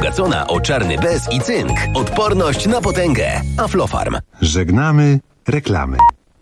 wzbogacona o czarny bez i cynk. Odporność na potęgę. Aflofarm. Żegnamy reklamy.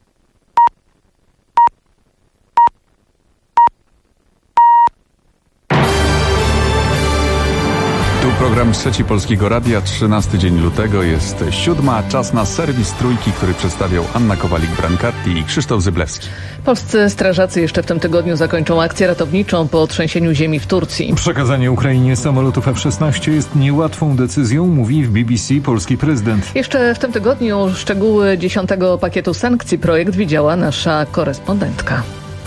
Tu program Trzeci Polskiego Radia, 13 dzień lutego, jest 7, czas na serwis Trójki, który przedstawiał Anna Kowalik-Brancati i Krzysztof Zyblewski. Polscy strażacy jeszcze w tym tygodniu zakończą akcję ratowniczą po trzęsieniu ziemi w Turcji. Przekazanie Ukrainie samolotów F-16 jest niełatwą decyzją, mówi w BBC polski prezydent. Jeszcze w tym tygodniu szczegóły 10. pakietu sankcji projekt widziała nasza korespondentka.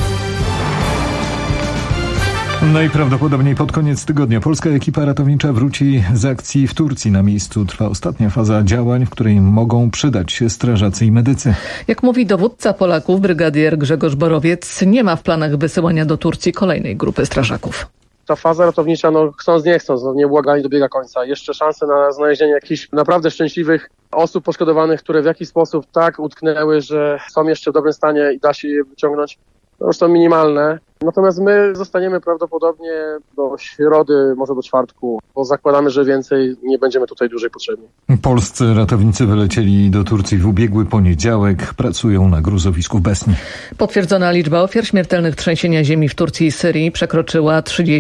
Najprawdopodobniej pod koniec tygodnia polska ekipa ratownicza wróci z akcji w Turcji. Na miejscu trwa ostatnia faza działań, w której mogą przydać się strażacy i medycy. Jak mówi dowódca Polaków, brygadier Grzegorz Borowiec, nie ma w planach wysyłania do Turcji kolejnej grupy strażaków. Ta faza ratownicza, chcąc nie chcąc, nieubłaganie dobiega końca. Jeszcze szanse na znalezienie jakichś naprawdę szczęśliwych osób poszkodowanych, które w jakiś sposób tak utknęły, że są jeszcze w dobrym stanie i da się je wyciągnąć, to już są minimalne. Natomiast my zostaniemy prawdopodobnie do środy, może do czwartku, bo zakładamy, że więcej nie będziemy tutaj dłużej potrzebni. Polscy ratownicy wylecieli do Turcji w ubiegły poniedziałek. Pracują na gruzowisku w Besni. Potwierdzona liczba ofiar śmiertelnych trzęsienia ziemi w Turcji i Syrii przekroczyła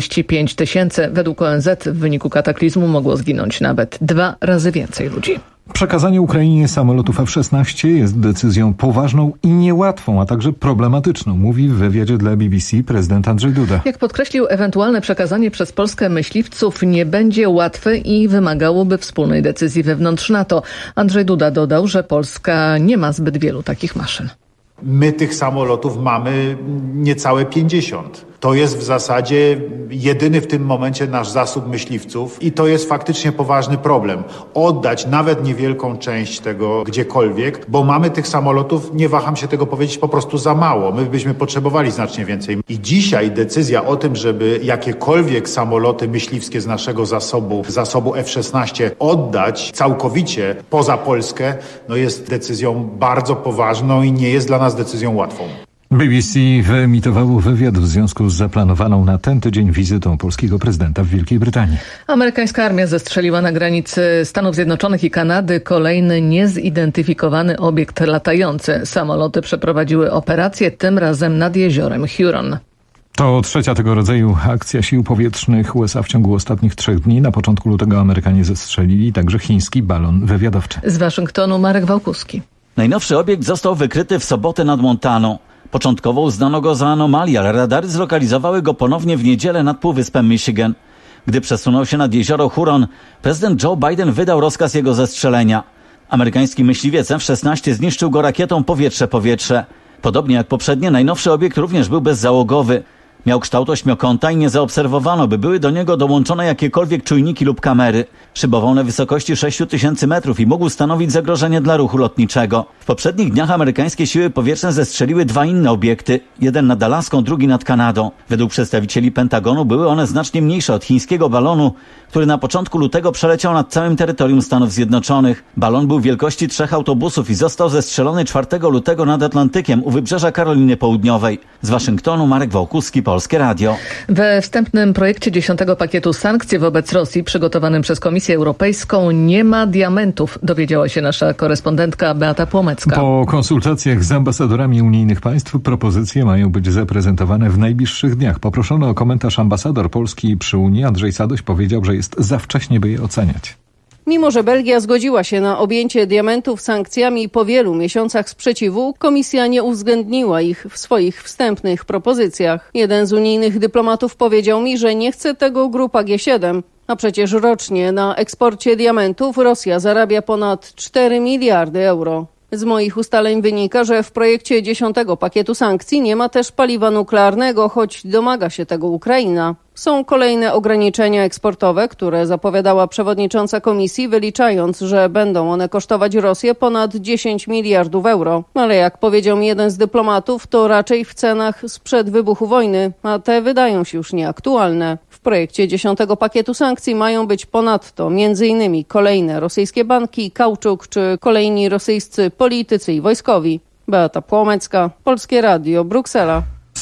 35 000. Według ONZ w wyniku kataklizmu mogło zginąć nawet 2 razy więcej ludzi. Przekazanie Ukrainie samolotów F-16 jest decyzją poważną i niełatwą, a także problematyczną, mówi w wywiadzie dla BBC prezydent Andrzej Duda. Jak podkreślił, ewentualne przekazanie przez Polskę myśliwców nie będzie łatwe i wymagałoby wspólnej decyzji wewnątrz NATO. Andrzej Duda dodał, że Polska nie ma zbyt wielu takich maszyn. My tych samolotów mamy niecałe 50. To jest w zasadzie jedyny w tym momencie nasz zasób myśliwców i to jest faktycznie poważny problem. Oddać nawet niewielką część tego gdziekolwiek, bo mamy tych samolotów, nie waham się tego powiedzieć, po prostu za mało. My byśmy potrzebowali znacznie więcej. I dzisiaj decyzja o tym, żeby jakiekolwiek samoloty myśliwskie z naszego zasobu F-16 oddać całkowicie poza Polskę, jest decyzją bardzo poważną i nie jest dla nas decyzją łatwą. BBC wyemitowało wywiad w związku z zaplanowaną na ten tydzień wizytą polskiego prezydenta w Wielkiej Brytanii. Amerykańska armia zestrzeliła na granicy Stanów Zjednoczonych i Kanady kolejny niezidentyfikowany obiekt latający. Samoloty przeprowadziły operację, tym razem nad jeziorem Huron. To trzecia tego rodzaju akcja sił powietrznych USA w ciągu ostatnich 3 dni. Na początku lutego Amerykanie zestrzelili także chiński balon wywiadowczy. Z Waszyngtonu Marek Wałkuski. Najnowszy obiekt został wykryty w sobotę nad Montaną. Początkowo uznano go za anomalię, ale radary zlokalizowały go ponownie w niedzielę nad półwyspem Michigan. Gdy przesunął się nad jezioro Huron, prezydent Joe Biden wydał rozkaz jego zestrzelenia. Amerykański myśliwiec F-16 zniszczył go rakietą powietrze-powietrze. Podobnie jak poprzednie, najnowszy obiekt również był bezzałogowy. Miał kształt ośmiokąta i nie zaobserwowano, by były do niego dołączone jakiekolwiek czujniki lub kamery. Szybował na wysokości 6000 metrów i mógł stanowić zagrożenie dla ruchu lotniczego. W poprzednich dniach amerykańskie siły powietrzne zestrzeliły 2 inne obiekty. Jeden nad Alaską, drugi nad Kanadą. Według przedstawicieli Pentagonu były one znacznie mniejsze od chińskiego balonu, który na początku lutego przeleciał nad całym terytorium Stanów Zjednoczonych. Balon był wielkości 3 autobusów i został zestrzelony 4 lutego nad Atlantykiem u wybrzeża Karoliny Południowej. Z Waszyngtonu Marek Wałkuski, Polskie Radio. We wstępnym projekcie 10. pakietu sankcji wobec Rosji przygotowanym przez Komisję Europejską nie ma diamentów, dowiedziała się nasza korespondentka Beata Płomecka. Po konsultacjach z ambasadorami unijnych państw propozycje mają być zaprezentowane w najbliższych dniach. Poproszony o komentarz ambasador Polski przy Unii Andrzej Sadoś powiedział, że jest za wcześnie, by je oceniać. Mimo że Belgia zgodziła się na objęcie diamentów sankcjami po wielu miesiącach sprzeciwu, Komisja nie uwzględniła ich w swoich wstępnych propozycjach. Jeden z unijnych dyplomatów powiedział mi, że nie chce tego grupa G7. A przecież rocznie na eksporcie diamentów Rosja zarabia ponad 4 miliardy euro. Z moich ustaleń wynika, że w projekcie 10. pakietu sankcji nie ma też paliwa nuklearnego, choć domaga się tego Ukraina. Są kolejne ograniczenia eksportowe, które zapowiadała przewodnicząca komisji, wyliczając, że będą one kosztować Rosję ponad 10 miliardów euro. Ale jak powiedział mi jeden z dyplomatów, to raczej w cenach sprzed wybuchu wojny, a te wydają się już nieaktualne. W projekcie 10. pakietu sankcji mają być ponadto m.in. kolejne rosyjskie banki, kauczuk czy kolejni rosyjscy politycy i wojskowi. Beata Płomecka, Polskie Radio, Bruksela.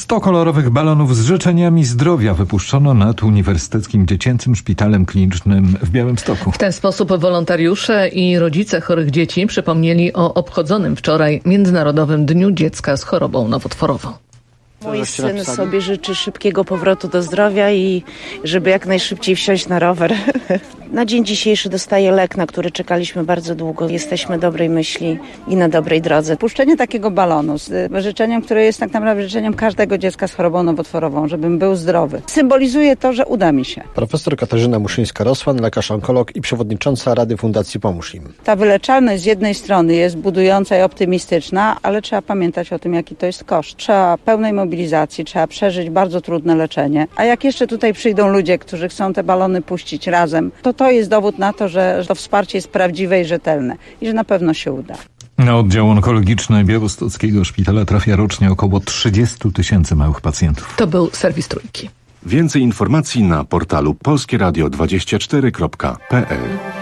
100 kolorowych balonów z życzeniami zdrowia wypuszczono nad Uniwersyteckim Dziecięcym Szpitalem Klinicznym w Białymstoku. W ten sposób wolontariusze i rodzice chorych dzieci przypomnieli o obchodzonym wczoraj Międzynarodowym Dniu Dziecka z chorobą nowotworową. Mój syn sobie życzy szybkiego powrotu do zdrowia i żeby jak najszybciej wsiąść na rower. Na dzień dzisiejszy dostaję lek, na który czekaliśmy bardzo długo. Jesteśmy dobrej myśli i na dobrej drodze. Puszczenie takiego balonu z życzeniem, które jest tak naprawdę życzeniem każdego dziecka z chorobą nowotworową, żebym był zdrowy, symbolizuje to, że uda mi się. Profesor Katarzyna Muszyńska-Rosłan, lekarz onkolog i przewodnicząca Rady Fundacji Pomóż Im. Ta wyleczalność z jednej strony jest budująca i optymistyczna, ale trzeba pamiętać o tym, jaki to jest koszt. Trzeba pełnej mobilizacji, trzeba przeżyć bardzo trudne leczenie. A jak jeszcze tutaj przyjdą ludzie, którzy chcą te balony puścić razem, to jest dowód na to, że to wsparcie jest prawdziwe i rzetelne i że na pewno się uda. Na oddział onkologiczny Białostockiego Szpitala trafia rocznie około 30 000 małych pacjentów. To był serwis Trójki. Więcej informacji na portalu polskieradio24.pl.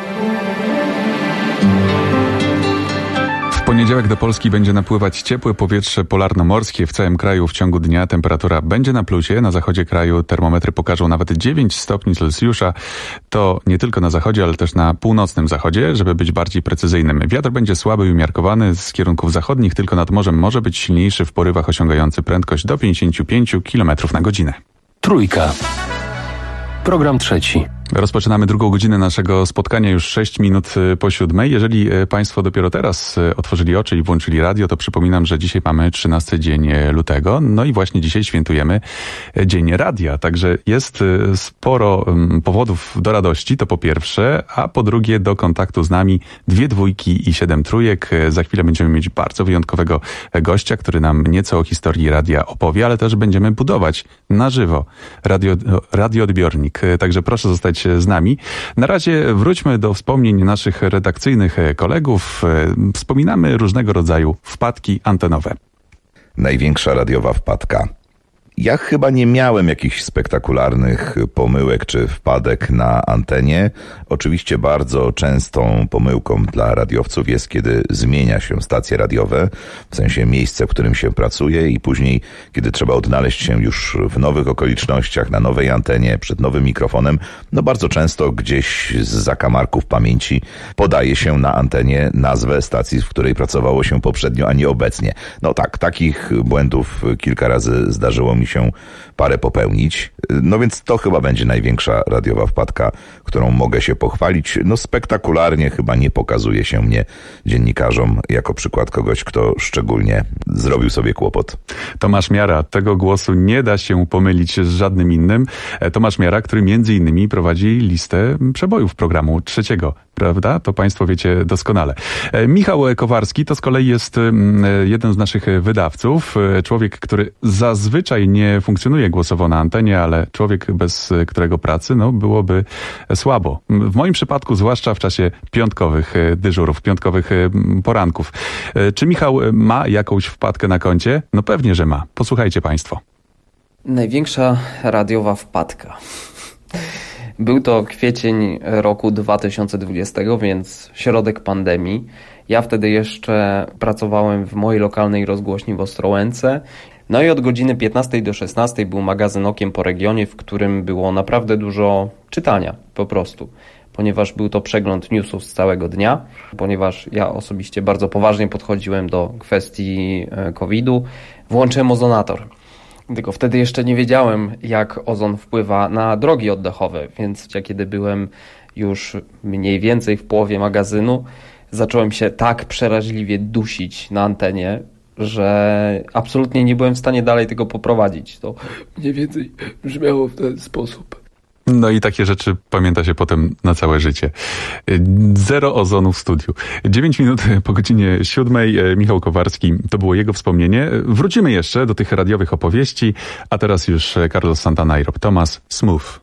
W poniedziałek do Polski będzie napływać ciepłe powietrze polarnomorskie. W całym kraju w ciągu dnia temperatura będzie na plusie. Na zachodzie kraju termometry pokażą nawet 9 stopni Celsjusza. To nie tylko na zachodzie, ale też na północnym zachodzie, żeby być bardziej precyzyjnym. Wiatr będzie słaby i umiarkowany z kierunków zachodnich, tylko nad morzem może być silniejszy w porywach osiągający prędkość do 55 km na godzinę. Trójka. Program trzeci. Rozpoczynamy drugą godzinę naszego spotkania już 6 minut po 7. Jeżeli Państwo dopiero teraz otworzyli oczy i włączyli radio, to przypominam, że dzisiaj mamy 13 dzień lutego. No i właśnie dzisiaj świętujemy Dzień Radia. Także jest sporo powodów do radości, to po pierwsze, a po drugie do kontaktu z nami 2 dwójki i 7 trójek. Za chwilę będziemy mieć bardzo wyjątkowego gościa, który nam nieco o historii radia opowie, ale też będziemy budować na żywo radioodbiornik. Także proszę zostać z nami. Na razie wróćmy do wspomnień naszych redakcyjnych kolegów. Wspominamy różnego rodzaju wpadki antenowe. Największa radiowa wpadka. Ja chyba nie miałem jakichś spektakularnych pomyłek czy wpadek na antenie. Oczywiście bardzo częstą pomyłką dla radiowców jest, kiedy zmienia się stacje radiowe, w sensie miejsce, w którym się pracuje i później, kiedy trzeba odnaleźć się już w nowych okolicznościach, na nowej antenie, przed nowym mikrofonem, no bardzo często gdzieś z zakamarków pamięci podaje się na antenie nazwę stacji, w której pracowało się poprzednio, a nie obecnie. No tak, takich błędów kilka razy zdarzyło mi się parę popełnić. No więc to chyba będzie największa radiowa wpadka, którą mogę się pochwalić. No spektakularnie chyba nie pokazuje się mnie dziennikarzom jako przykład kogoś, kto szczególnie zrobił sobie kłopot. Tomasz Miara, tego głosu nie da się pomylić z żadnym innym. Tomasz Miara, który między innymi prowadzi listę przebojów programu trzeciego. Prawda? To Państwo wiecie doskonale. Michał Kowarski to z kolei jest jeden z naszych wydawców. Człowiek, który zazwyczaj nie funkcjonuje głosowo na antenie, ale człowiek, bez którego pracy byłoby słabo. W moim przypadku, zwłaszcza w czasie piątkowych dyżurów, piątkowych poranków. Czy Michał ma jakąś wpadkę na koncie? No pewnie, że ma. Posłuchajcie Państwo. Największa radiowa wpadka. Był to kwiecień roku 2020, więc środek pandemii. Ja wtedy jeszcze pracowałem w mojej lokalnej rozgłośni w Ostrołęce. No i od godziny 15 do 16 był magazyn Okiem po regionie, w którym było naprawdę dużo czytania po prostu. Ponieważ był to przegląd newsów z całego dnia, ponieważ ja osobiście bardzo poważnie podchodziłem do kwestii COVID-u, włączyłem ozonator. Tylko wtedy jeszcze nie wiedziałem, jak ozon wpływa na drogi oddechowe, więc kiedy byłem już mniej więcej w połowie magazynu, zacząłem się tak przeraźliwie dusić na antenie, że absolutnie nie byłem w stanie dalej tego poprowadzić. To mniej więcej brzmiało w ten sposób. No i takie rzeczy pamięta się potem na całe życie. 0 ozonu w studiu. 9 minut po godzinie 7. Michał Kowarski, to było jego wspomnienie. Wrócimy jeszcze do tych radiowych opowieści, a teraz już Carlos Santana i Rob Thomas, Smooth.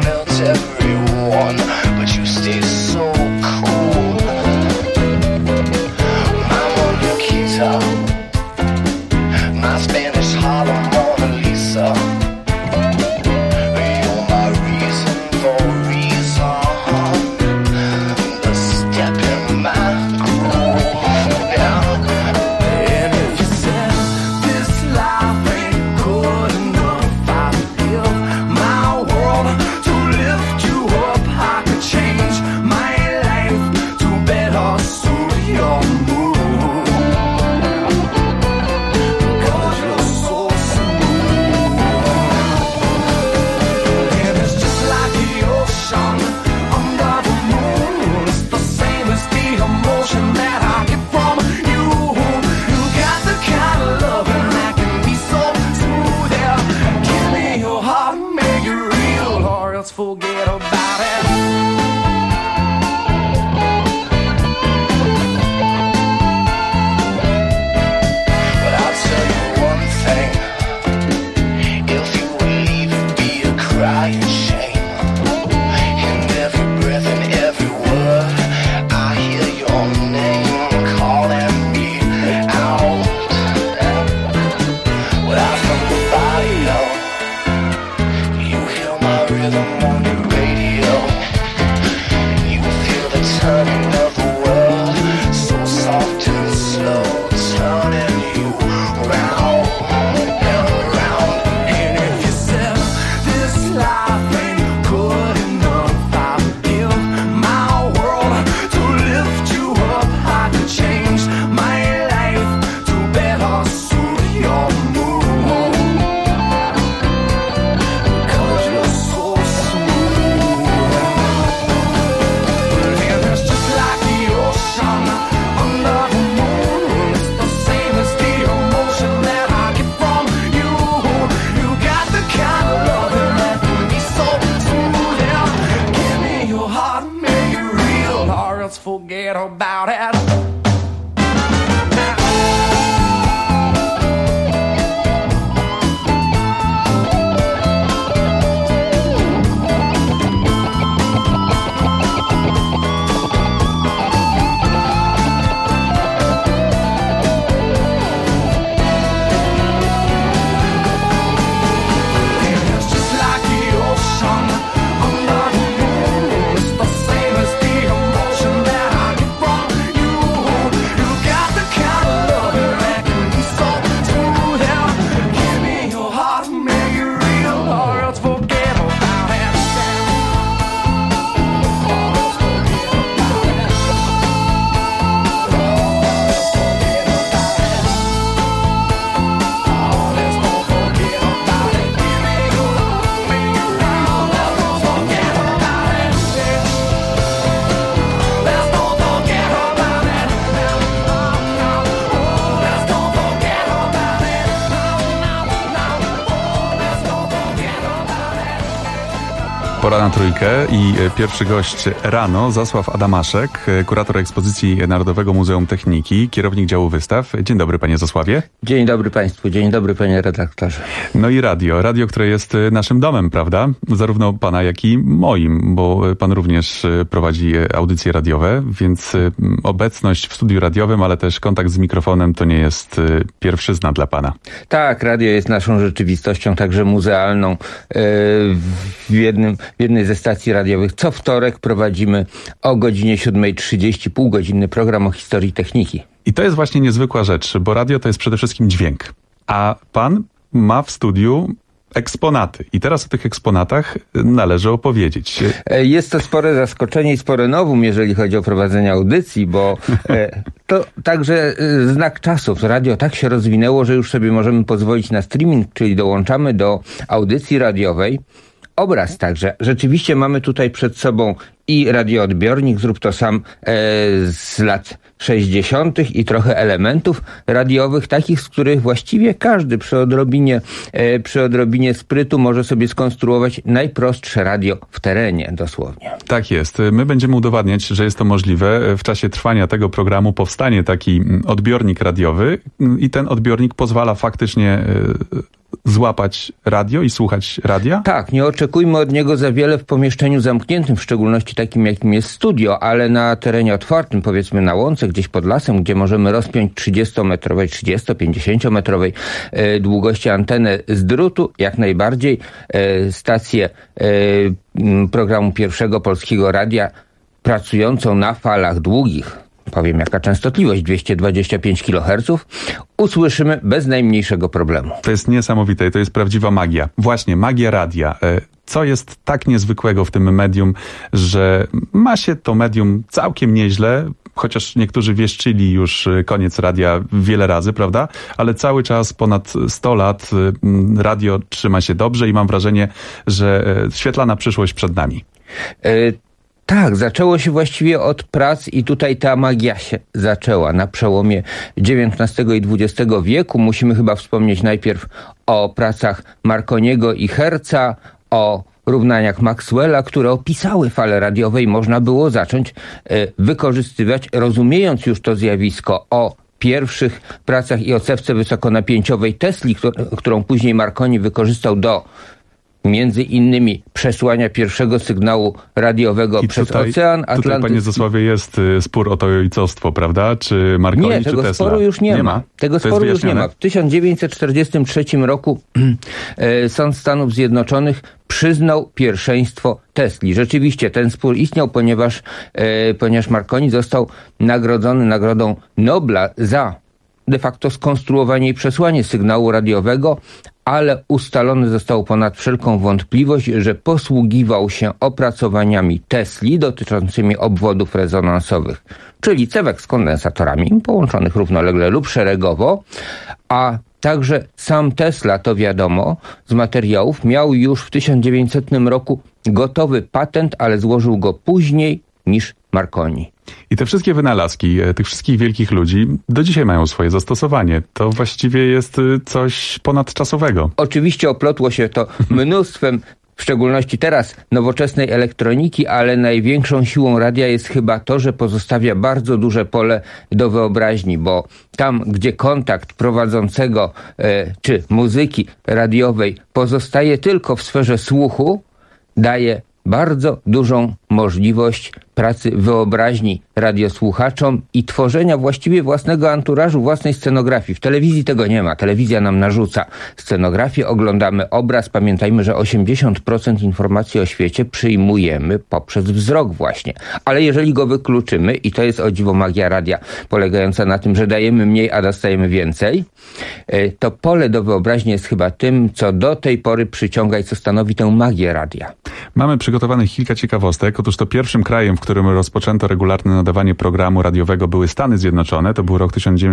Everyone, but you stay so cool. forget about it. Crying shame in every breath and every word. I hear your name calling me out. Without somebody else, you hear my rhythm on your radio. You feel the turning of the world, so soft and slow, turning you round. Forget about it. Pora na trójkę i pierwszy gość rano, Zasław Adamaszek, kurator ekspozycji Narodowego Muzeum Techniki, kierownik działu wystaw. Dzień dobry, panie Zasławie. Dzień dobry państwu, dzień dobry panie redaktorze. No i radio, które jest naszym domem, prawda? Zarówno pana, jak i moim, bo pan również prowadzi audycje radiowe, więc obecność w studiu radiowym, ale też kontakt z mikrofonem to nie jest pierwszyzna dla pana. Tak, radio jest naszą rzeczywistością, także muzealną. W jednej ze stacji radiowych co wtorek prowadzimy o godzinie 7:30 półgodzinny program o historii techniki. I to jest właśnie niezwykła rzecz, bo radio to jest przede wszystkim dźwięk. A pan ma w studiu eksponaty. I teraz o tych eksponatach należy opowiedzieć. Jest to spore zaskoczenie i spore nowum, jeżeli chodzi o prowadzenie audycji, bo to także znak czasów. Radio tak się rozwinęło, że już sobie możemy pozwolić na streaming, czyli dołączamy do audycji radiowej obraz także. Rzeczywiście mamy tutaj przed sobą i radioodbiornik, zrób to sam z lat 60. i trochę elementów radiowych, takich, z których właściwie każdy przy odrobinie sprytu może sobie skonstruować najprostsze radio w terenie, dosłownie. Tak jest. My będziemy udowadniać, że jest to możliwe. W czasie trwania tego programu powstanie taki odbiornik radiowy i ten odbiornik pozwala faktycznie złapać radio i słuchać radia? Tak, nie oczekujmy od niego za wiele w pomieszczeniu zamkniętym, w szczególności takim, jakim jest studio, ale na terenie otwartym, powiedzmy na łące, gdzieś pod lasem, gdzie możemy rozpiąć 30-metrowej, 50-metrowej długości antenę z drutu, jak najbardziej stację programu Pierwszego Polskiego Radia pracującą na falach długich, powiem jaka częstotliwość, 225 kHz, usłyszymy bez najmniejszego problemu. To jest niesamowite, to jest prawdziwa magia. Właśnie, magia radia. Co jest tak niezwykłego w tym medium, że ma się to medium całkiem nieźle, chociaż niektórzy wieszczyli już koniec radia wiele razy, prawda? Ale cały czas, ponad 100 lat, radio trzyma się dobrze i mam wrażenie, że świetlana przyszłość przed nami. Tak, zaczęło się właściwie od prac i tutaj ta magia się zaczęła na przełomie XIX i XX wieku. Musimy chyba wspomnieć najpierw o pracach Marconiego i Herca, o równaniach Maxwella, które opisały fale radiowe i można było zacząć wykorzystywać, rozumiejąc już to zjawisko, o pierwszych pracach i o cewce wysokonapięciowej Tesli, którą później Marconi wykorzystał do między innymi przesłania pierwszego sygnału radiowego przez Ocean Atlantycki. Tutaj, panie Zosławie, jest spór o to ojcostwo, prawda? Czy Marconi, czy Tesla? Nie, tego sporu już nie ma. Tego sporu już nie ma. W 1943 roku Sąd Stanów Zjednoczonych przyznał pierwszeństwo Tesli. Rzeczywiście ten spór istniał, ponieważ Marconi został nagrodzony Nagrodą Nobla za de facto skonstruowanie i przesłanie sygnału radiowego, ale ustalone zostało ponad wszelką wątpliwość, że posługiwał się opracowaniami Tesli dotyczącymi obwodów rezonansowych, czyli cewek z kondensatorami połączonych równolegle lub szeregowo, a także sam Tesla, to wiadomo z materiałów, miał już w 1900 roku gotowy patent, ale złożył go później niż Marconi. I te wszystkie wynalazki tych wszystkich wielkich ludzi do dzisiaj mają swoje zastosowanie. To właściwie jest coś ponadczasowego. Oczywiście oplotło się to mnóstwem, w szczególności teraz, nowoczesnej elektroniki, ale największą siłą radia jest chyba to, że pozostawia bardzo duże pole do wyobraźni, bo tam, gdzie kontakt prowadzącego czy muzyki radiowej pozostaje tylko w sferze słuchu, daje bardzo dużą możliwość pracy wyobraźni radiosłuchaczom i tworzenia właściwie własnego anturażu, własnej scenografii. W telewizji tego nie ma. Telewizja nam narzuca scenografię, oglądamy obraz. Pamiętajmy, że 80% informacji o świecie przyjmujemy poprzez wzrok właśnie. Ale jeżeli go wykluczymy, i to jest o dziwo magia radia, polegająca na tym, że dajemy mniej, a dostajemy więcej, to pole do wyobraźni jest chyba tym, co do tej pory przyciąga i co stanowi tę magię radia. Mamy przygotowanych kilka ciekawostek. Otóż to pierwszym krajem, w którym rozpoczęto regularne nadawanie programu radiowego, były Stany Zjednoczone. To był rok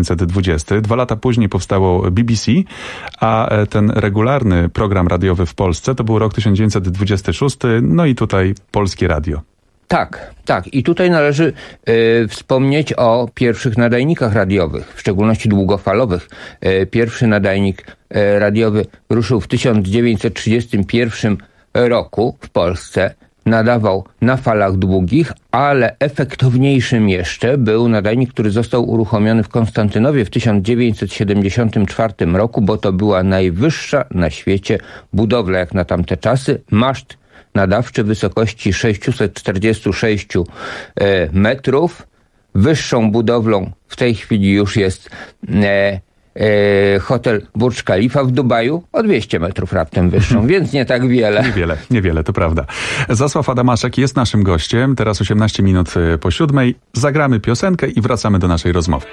1920. 2 lata później powstało BBC, a ten regularny program radiowy w Polsce to był rok 1926. No i tutaj Polskie Radio. Tak. I tutaj należy wspomnieć o pierwszych nadajnikach radiowych, w szczególności długofalowych. Pierwszy nadajnik radiowy ruszył w 1931 roku w Polsce. Nadawał na falach długich, ale efektowniejszym jeszcze był nadajnik, który został uruchomiony w Konstantynowie w 1974 roku, bo to była najwyższa na świecie budowla jak na tamte czasy. Maszt nadawczy wysokości 646 metrów. Wyższą budowlą w tej chwili już jest hotel Burj Khalifa w Dubaju, o 200 metrów raptem wyższą, więc nie tak wiele. Niewiele, to prawda. Zasław Adamaszek jest naszym gościem. Teraz 18 minut po 7. Zagramy piosenkę i wracamy do naszej rozmowy.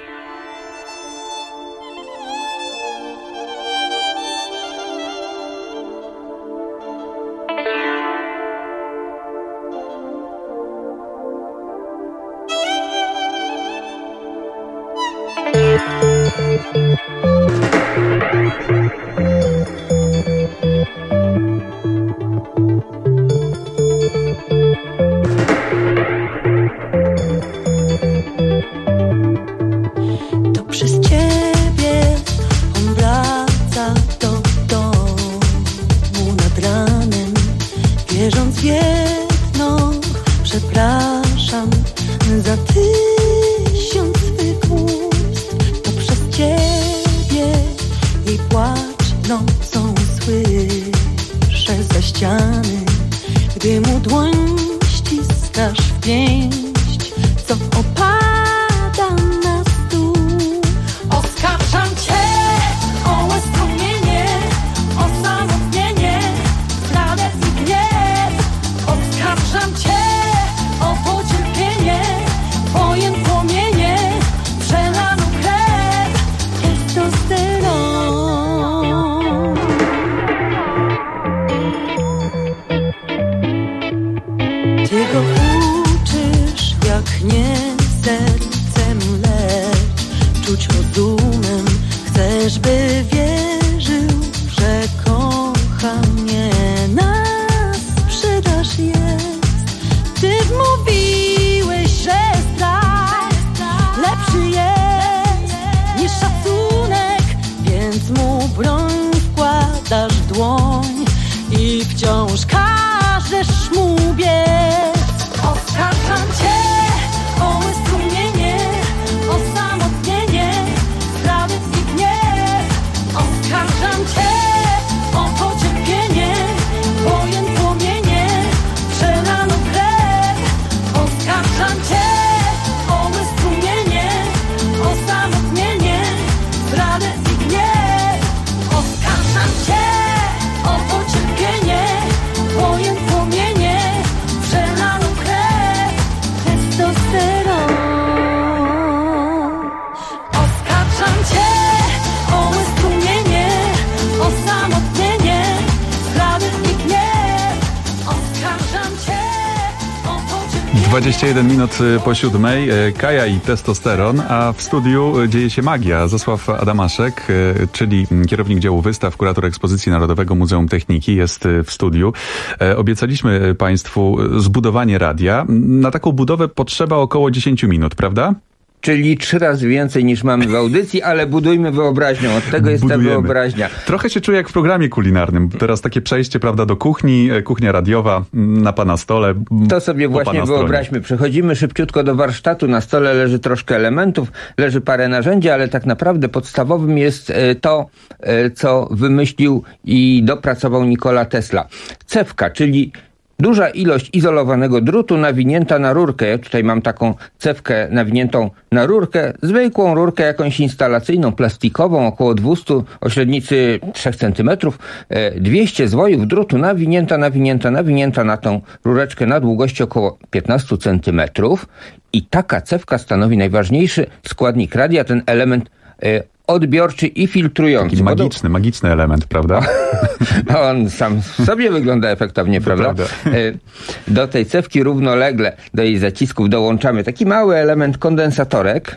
Broń wkładasz w dłoń i wciąż każesz każesz mu biec. Oskarżam cię o łzy strumienie, o samotnienie, zdrady i gniew. Oskarżam cię o pocierpienie, wojen płomienie, przelaną krew. Oskarżam cię o łzy strumienie, o samotnienie, zdradę i gniew. Oskarżam cię o pocierpienie, wojen płomienie, przelaną krew, testosteron. Oskarżam cię o łzy strumienie, o samotnienie, zdradę i gniew. Oskarżam cię o pocierpienie. 21 minut po 7:00, Kaja i testosteron, a w studiu dzieje się magia. Zasław Adamaszek, czyli kierownik działu wystaw, kurator ekspozycji Narodowego Muzeum Techniki, jest w studiu. Obiecaliśmy Państwu zbudowanie radia. Na taką budowę potrzeba około 10 minut, prawda? Czyli 3 razy więcej niż mamy w audycji, ale budujmy wyobraźnią. Od tego jest ta wyobraźnia. Trochę się czuję jak w programie kulinarnym. Teraz takie przejście, prawda, do kuchni, kuchnia radiowa na pana stole. To sobie właśnie wyobraźmy. Przechodzimy szybciutko do warsztatu. Na stole leży troszkę elementów, leży parę narzędzi, ale tak naprawdę podstawowym jest to, co wymyślił i dopracował Nikola Tesla. Cewka, czyli duża ilość izolowanego drutu nawinięta na rurkę. Ja tutaj mam taką cewkę nawiniętą na rurkę, zwykłą rurkę jakąś instalacyjną, plastikową, około 200, o średnicy 3 cm, 200 zwojów drutu nawinięta na tą rureczkę na długości około 15 cm. I taka cewka stanowi najważniejszy składnik radia, ten element odbiorczy i filtrujący. Taki magiczny element, prawda? On sam w sobie wygląda efektownie, prawda? Do tej cewki równolegle, do jej zacisków dołączamy taki mały element kondensatorek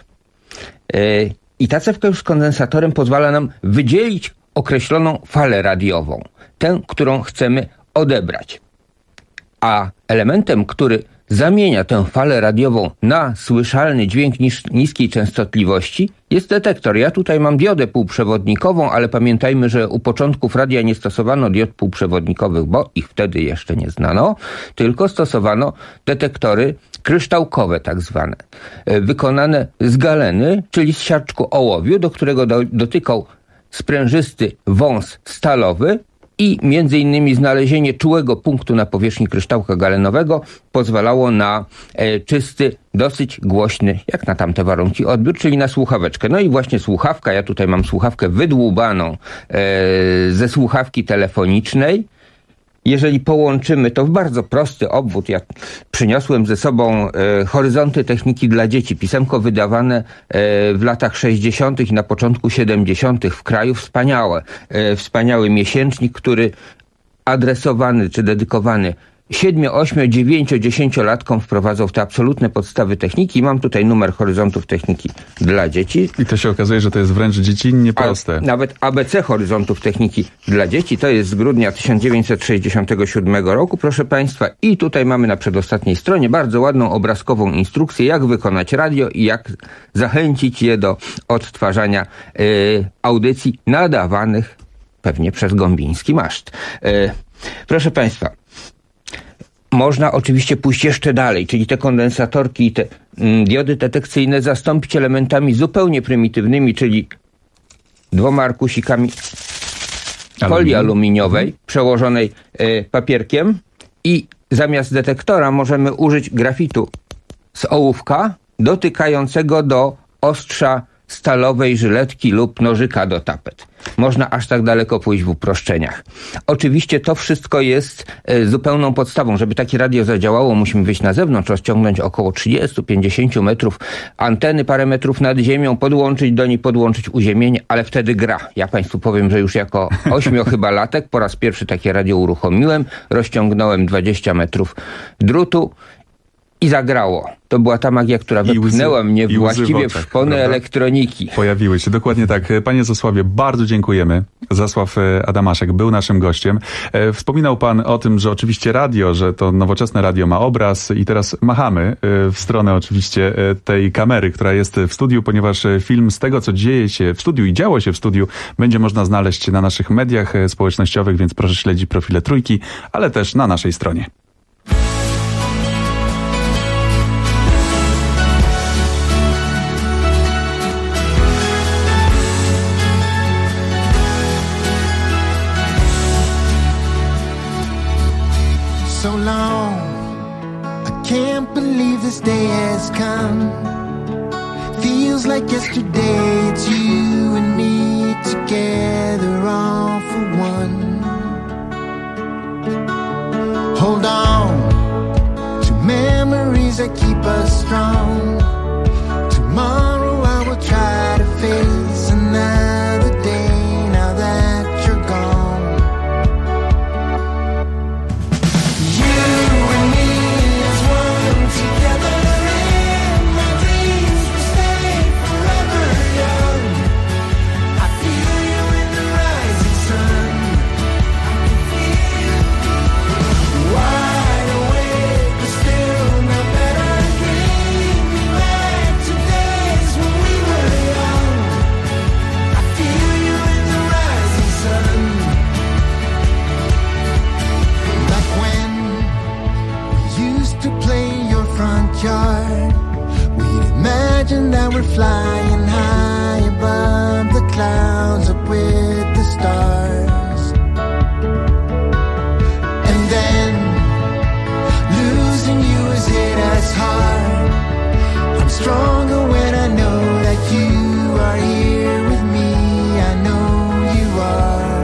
i ta cewka już z kondensatorem pozwala nam wydzielić określoną falę radiową, tę, którą chcemy odebrać. A elementem, który zamienia tę falę radiową na słyszalny dźwięk niskiej częstotliwości, jest detektor. Ja tutaj mam diodę półprzewodnikową, ale pamiętajmy, że u początków radia nie stosowano diod półprzewodnikowych, bo ich wtedy jeszcze nie znano, tylko stosowano detektory kryształkowe tak zwane, wykonane z galeny, czyli z siarczku ołowiu, do którego dotykał sprężysty wąs stalowy, i między innymi znalezienie czułego punktu na powierzchni kryształka galenowego pozwalało na czysty, dosyć głośny, jak na tamte warunki, odbiór, czyli na słuchaweczkę. No i właśnie słuchawka, ja tutaj mam słuchawkę wydłubaną ze słuchawki telefonicznej. Jeżeli połączymy to w bardzo prosty obwód, ja przyniosłem ze sobą Horyzonty Techniki dla Dzieci, pisemko wydawane w latach 60. i na początku 70. w kraju, wspaniały miesięcznik, który adresowany czy dedykowany 7, 8, 9, 10-latkom wprowadzał w te absolutne podstawy techniki. Mam tutaj numer Horyzontów Techniki dla Dzieci. I to się okazuje, że to jest wręcz dziecinnie proste. Nawet ABC Horyzontów Techniki dla Dzieci, to jest z grudnia 1967 roku, proszę Państwa. I tutaj mamy na przedostatniej stronie bardzo ładną obrazkową instrukcję, jak wykonać radio i jak zachęcić je do odtwarzania audycji nadawanych pewnie przez Gąbiński Maszt. Proszę Państwa, można oczywiście pójść jeszcze dalej, czyli te kondensatorki i te diody detekcyjne zastąpić elementami zupełnie prymitywnymi, czyli 2 arkusikami folii aluminiowej przełożonej papierkiem i zamiast detektora możemy użyć grafitu z ołówka dotykającego do ostrza stalowej żyletki lub nożyka do tapet. Można aż tak daleko pójść w uproszczeniach. Oczywiście to wszystko jest zupełną podstawą. Żeby takie radio zadziałało, musimy wyjść na zewnątrz, rozciągnąć około 30-50 metrów anteny, parę metrów nad ziemią, podłączyć uziemienie, ale wtedy gra. Ja Państwu powiem, że już jako 8-chyba-latek po raz pierwszy takie radio uruchomiłem, rozciągnąłem 20 metrów drutu i zagrało. To była ta magia, która wepchnęła mnie właściwie w szpony elektroniki. Pojawiły się, dokładnie tak. Panie Zasławie, bardzo dziękujemy. Zasław Adamaszek był naszym gościem. Wspominał pan o tym, że oczywiście radio, że to nowoczesne radio ma obraz i teraz machamy w stronę oczywiście tej kamery, która jest w studiu, ponieważ film z tego, co dzieje się w studiu i działo się w studiu, będzie można znaleźć na naszych mediach społecznościowych, więc proszę śledzić profile Trójki, ale też na naszej stronie. so long. I can't believe this day has come. Feels like yesterday, it's you and me together, all for one. Hold on to memories that keep us strong. Tomorrow I will try to face another day now that you're gone. You and me as one together in my dreams will stay forever young. I feel you in the rising sun. I can feel wide awake but still not better. Dreaming back to days when we were young. I feel you in the rising sun. Like when we used to play your front yard, we'd imagine that we're flying high above the clouds, up with the stars. And then losing you has hit us hard. I'm stronger when I know that you are here with me. I know you are.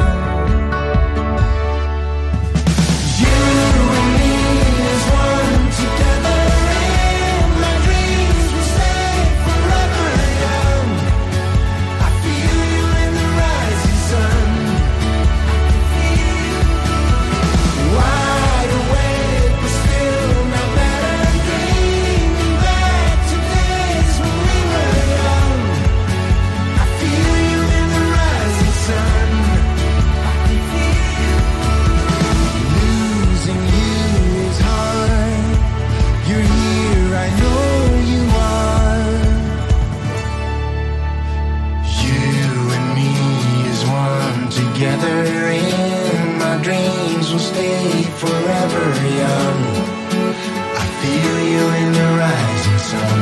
You and me as one together in my dreams will stay forever young. I feel you in the rising sun. I can feel wide awake but still not better. Dreaming back to days when we were young. I feel you in the rising sun. I can feel losing you is hard. You're here, I know you are. You and me as one together in my dreams will stay forever young. I feel you in the rising sun.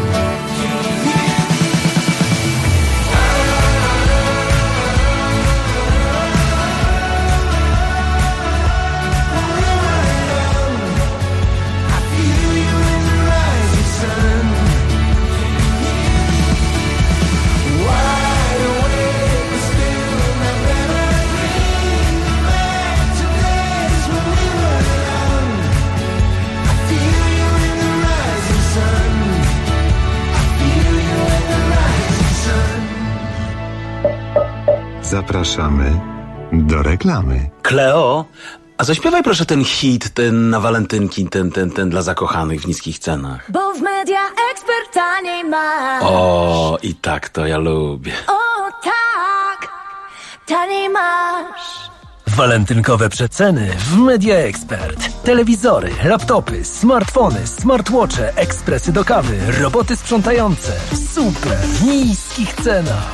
Zapraszamy do reklamy. Kleo, a zaśpiewaj proszę ten hit, ten na walentynki, ten dla zakochanych w niskich cenach. Bo w Media Expert taniej masz. O, i tak to ja lubię. O tak, taniej masz. Walentynkowe przeceny w Media Expert. Telewizory, laptopy, smartfony, smartwatche, ekspresy do kawy, roboty sprzątające w super niskich cenach.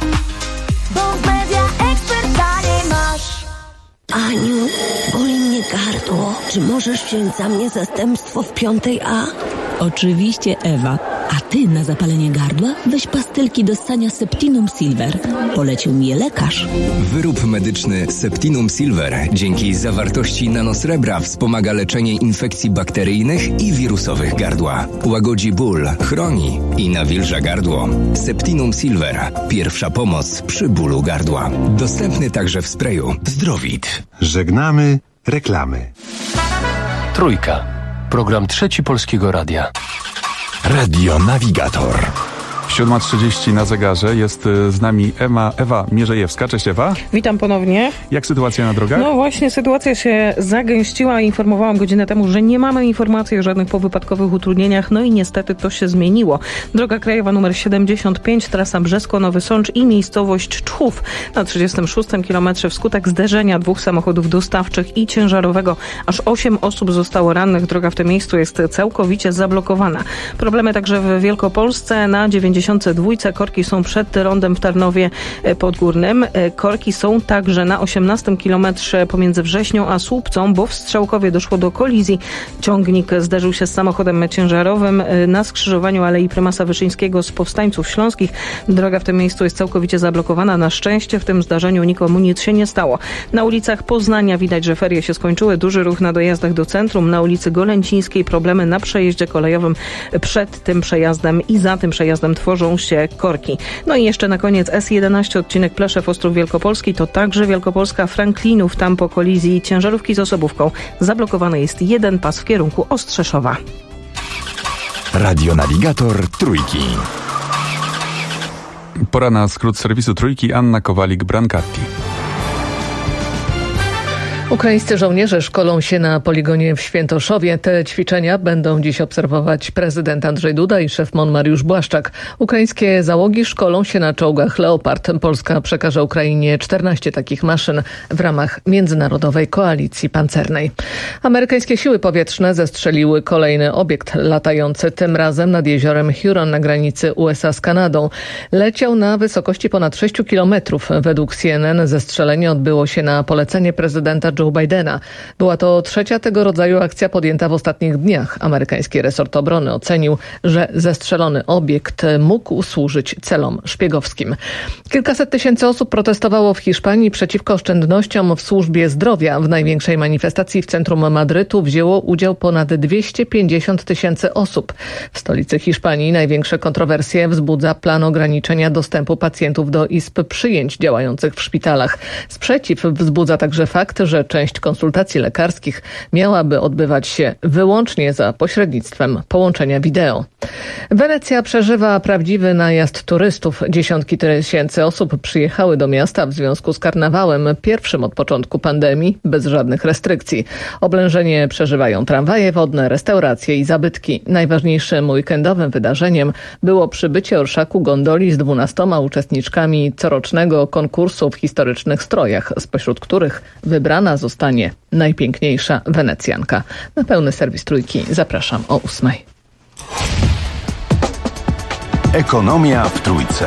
Bo w Media Expert taniej masz. Aniu, boli mnie gardło. Czy możesz wziąć za mnie zastępstwo w 5A? Oczywiście, Ewa. A ty na zapalenie gardła weź pastylki do ssania Septinum Silver. Polecił mi je lekarz. Wyrób medyczny Septinum Silver dzięki zawartości nanosrebra wspomaga leczenie infekcji bakteryjnych i wirusowych gardła. Łagodzi ból, chroni i nawilża gardło. Septinum Silver. Pierwsza pomoc przy bólu gardła. Dostępny także w sprayu Zdrowit. Żegnamy reklamy. Trójka. Program Trzeci Polskiego Radia. Radio Navigator. 7:30 na zegarze. Jest z nami Ewa Mierzejewska. Cześć Ewa. Witam ponownie. Jak sytuacja na drogach? No właśnie, sytuacja się zagęściła. Informowałam godzinę temu, że nie mamy informacji o żadnych powypadkowych utrudnieniach. No i niestety to się zmieniło. Droga krajowa nr 75, trasa Brzesko-Nowy Sącz i miejscowość Czchów. Na 36 kilometrze wskutek zderzenia dwóch samochodów dostawczych i ciężarowego aż 8 osób zostało rannych. Droga w tym miejscu jest całkowicie zablokowana. Problemy także w Wielkopolsce na 90 72. Korki są przed rondem w Tarnowie Podgórnym. Korki są także na 18 kilometrze pomiędzy Wrześnią a Słupcą, bo w Strzałkowie doszło do kolizji. Ciągnik zderzył się z samochodem ciężarowym na skrzyżowaniu Alei Prymasa Wyszyńskiego z Powstańców Śląskich. Droga w tym miejscu jest całkowicie zablokowana. Na szczęście w tym zdarzeniu nikomu nic się nie stało. Na ulicach Poznania widać, że ferie się skończyły. Duży ruch na dojazdach do centrum. Na ulicy Golęcińskiej problemy na przejeździe kolejowym. Przed tym przejazdem i za tym przejazdem tworzą się korki. No i jeszcze na koniec S11, odcinek Pleszew-Ostrów Wielkopolski. To także Wielkopolska Franklinów. Tam po kolizji ciężarówki z osobówką zablokowany jest jeden pas w kierunku Ostrzeszowa. Radionawigator Trójki. Pora na skrót serwisu Trójki. Anna Kowalik-Brancati. Ukraińscy żołnierze szkolą się na poligonie w Świętoszowie. Te ćwiczenia będą dziś obserwować prezydent Andrzej Duda i szef MON Mariusz Błaszczak. Ukraińskie załogi szkolą się na czołgach Leopard. Polska przekaże Ukrainie 14 takich maszyn w ramach międzynarodowej koalicji pancernej. Amerykańskie siły powietrzne zestrzeliły kolejny obiekt latający, tym razem nad jeziorem Huron na granicy USA z Kanadą. Leciał na wysokości ponad 6 kilometrów. Według CNN zestrzelenie odbyło się na polecenie prezydenta Joe Bidena. Była to trzecia tego rodzaju akcja podjęta w ostatnich dniach. Amerykański resort obrony ocenił, że zestrzelony obiekt mógł służyć celom szpiegowskim. Kilkaset tysięcy osób protestowało w Hiszpanii przeciwko oszczędnościom w służbie zdrowia. W największej manifestacji w centrum Madrytu wzięło udział ponad 250 tysięcy osób. W stolicy Hiszpanii największe kontrowersje wzbudza plan ograniczenia dostępu pacjentów do izb przyjęć działających w szpitalach. Sprzeciw wzbudza także fakt, że część konsultacji lekarskich miałaby odbywać się wyłącznie za pośrednictwem połączenia wideo. Wenecja przeżywa prawdziwy najazd turystów. Dziesiątki tysięcy osób przyjechały do miasta w związku z karnawałem, pierwszym od początku pandemii, bez żadnych restrykcji. Oblężenie przeżywają tramwaje wodne, restauracje i zabytki. Najważniejszym weekendowym wydarzeniem było przybycie orszaku gondoli z 12 uczestniczkami corocznego konkursu w historycznych strojach, spośród których wybrana zostanie najpiękniejsza Wenecjanka. Na pełny serwis Trójki zapraszam o 8:00. Ekonomia w Trójce.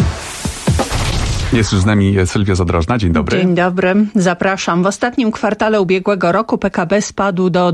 Jest już z nami Sylwia Zadrożna. Dzień dobry. Dzień dobry, zapraszam. W ostatnim kwartale ubiegłego roku PKB spadł do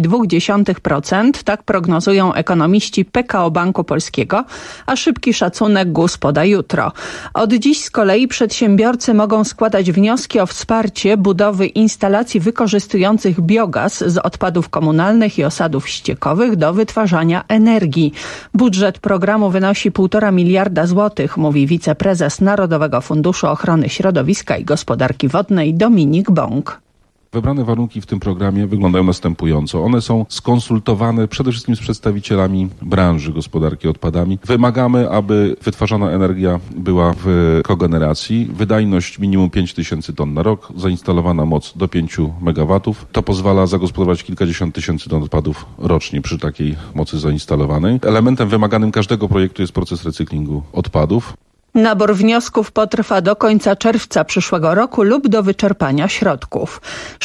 2,2%. Tak prognozują ekonomiści PKO Banku Polskiego, a szybki szacunek GUS poda jutro. Od dziś z kolei przedsiębiorcy mogą składać wnioski o wsparcie budowy instalacji wykorzystujących biogaz z odpadów komunalnych i osadów ściekowych do wytwarzania energii. Budżet programu wynosi 1,5 miliarda złotych, mówi wiceprezes Narodowego Funduszu Ochrony Środowiska i Gospodarki Wodnej Dominik Bąk. Wybrane warunki w tym programie wyglądają następująco. One są skonsultowane przede wszystkim z przedstawicielami branży gospodarki odpadami. Wymagamy, aby wytwarzana energia była w kogeneracji. Wydajność minimum 5000 ton na rok, zainstalowana moc do 5 MW. To pozwala zagospodarować kilkadziesiąt tysięcy ton odpadów rocznie przy takiej mocy zainstalowanej. Elementem wymaganym każdego projektu jest proces recyklingu odpadów. Nabór wniosków potrwa do końca czerwca przyszłego roku lub do wyczerpania środków.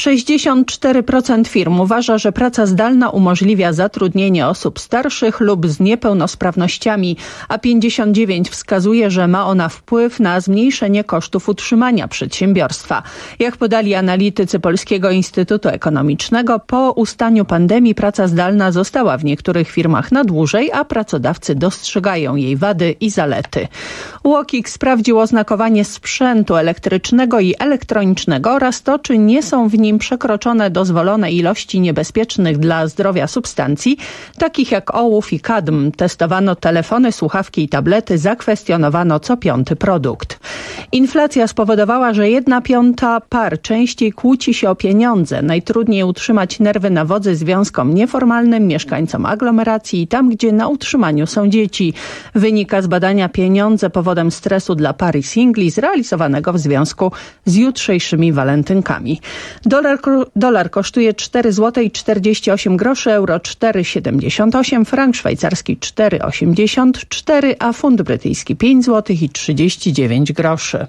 64% firm uważa, że praca zdalna umożliwia zatrudnienie osób starszych lub z niepełnosprawnościami, a 59% wskazuje, że ma ona wpływ na zmniejszenie kosztów utrzymania przedsiębiorstwa. Jak podali analitycy Polskiego Instytutu Ekonomicznego, po ustaniu pandemii praca zdalna została w niektórych firmach na dłużej, a pracodawcy dostrzegają jej wady i zalety. UOKiK sprawdził oznakowanie sprzętu elektrycznego i elektronicznego oraz to, czy nie są w nim przekroczone dozwolone ilości niebezpiecznych dla zdrowia substancji, takich jak ołów i kadm. Testowano telefony, słuchawki i tablety, zakwestionowano co 5. produkt. Inflacja spowodowała, że 1/5 par częściej kłóci się o pieniądze. Najtrudniej utrzymać nerwy na wodzy związkom nieformalnym, mieszkańcom aglomeracji i tam, gdzie na utrzymaniu są dzieci. Wynika z badania Pieniądze powodem stresu dla par i singli zrealizowanego w związku z jutrzejszymi walentynkami. Dolar kosztuje 4,48 zł, euro 4,78, frank szwajcarski 4,84, a funt brytyjski 5,39 zł.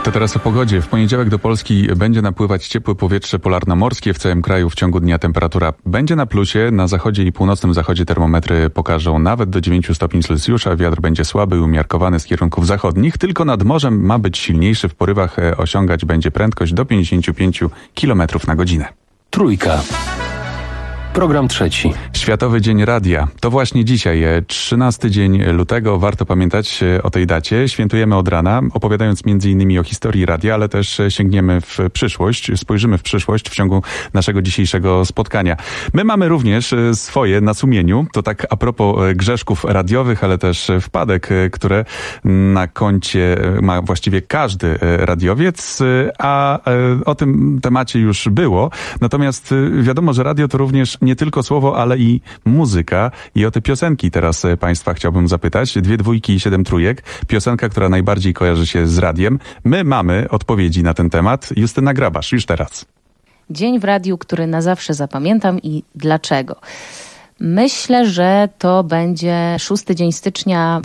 To teraz o pogodzie. W poniedziałek do Polski będzie napływać ciepłe powietrze polarnomorskie. W całym kraju w ciągu dnia temperatura będzie na plusie. Na zachodzie i północnym zachodzie termometry pokażą nawet do 9 stopni Celsjusza. Wiatr będzie słaby i umiarkowany z kierunków zachodnich. Tylko nad morzem ma być silniejszy. W porywach osiągać będzie prędkość do 55 km na godzinę. Trójka. Program trzeci. Światowy Dzień Radia. To właśnie dzisiaj, 13 dzień lutego. Warto pamiętać o tej dacie. Świętujemy od rana, opowiadając m.in. o historii radia, ale też sięgniemy w przyszłość, spojrzymy w przyszłość w ciągu naszego dzisiejszego spotkania. My mamy również swoje na sumieniu. To tak a propos grzeszków radiowych, ale też wpadek, które na koncie ma właściwie każdy radiowiec, a o tym temacie już było. Natomiast wiadomo, że radio to również nie tylko słowo, ale i muzyka. I o te piosenki teraz Państwa chciałbym zapytać. 2 dwójki i 7 trójek. Piosenka, która najbardziej kojarzy się z radiem. My mamy odpowiedzi na ten temat. Justyna Grabasz, już teraz. Dzień w radiu, który na zawsze zapamiętam i dlaczego. Myślę, że to będzie 6 dzień stycznia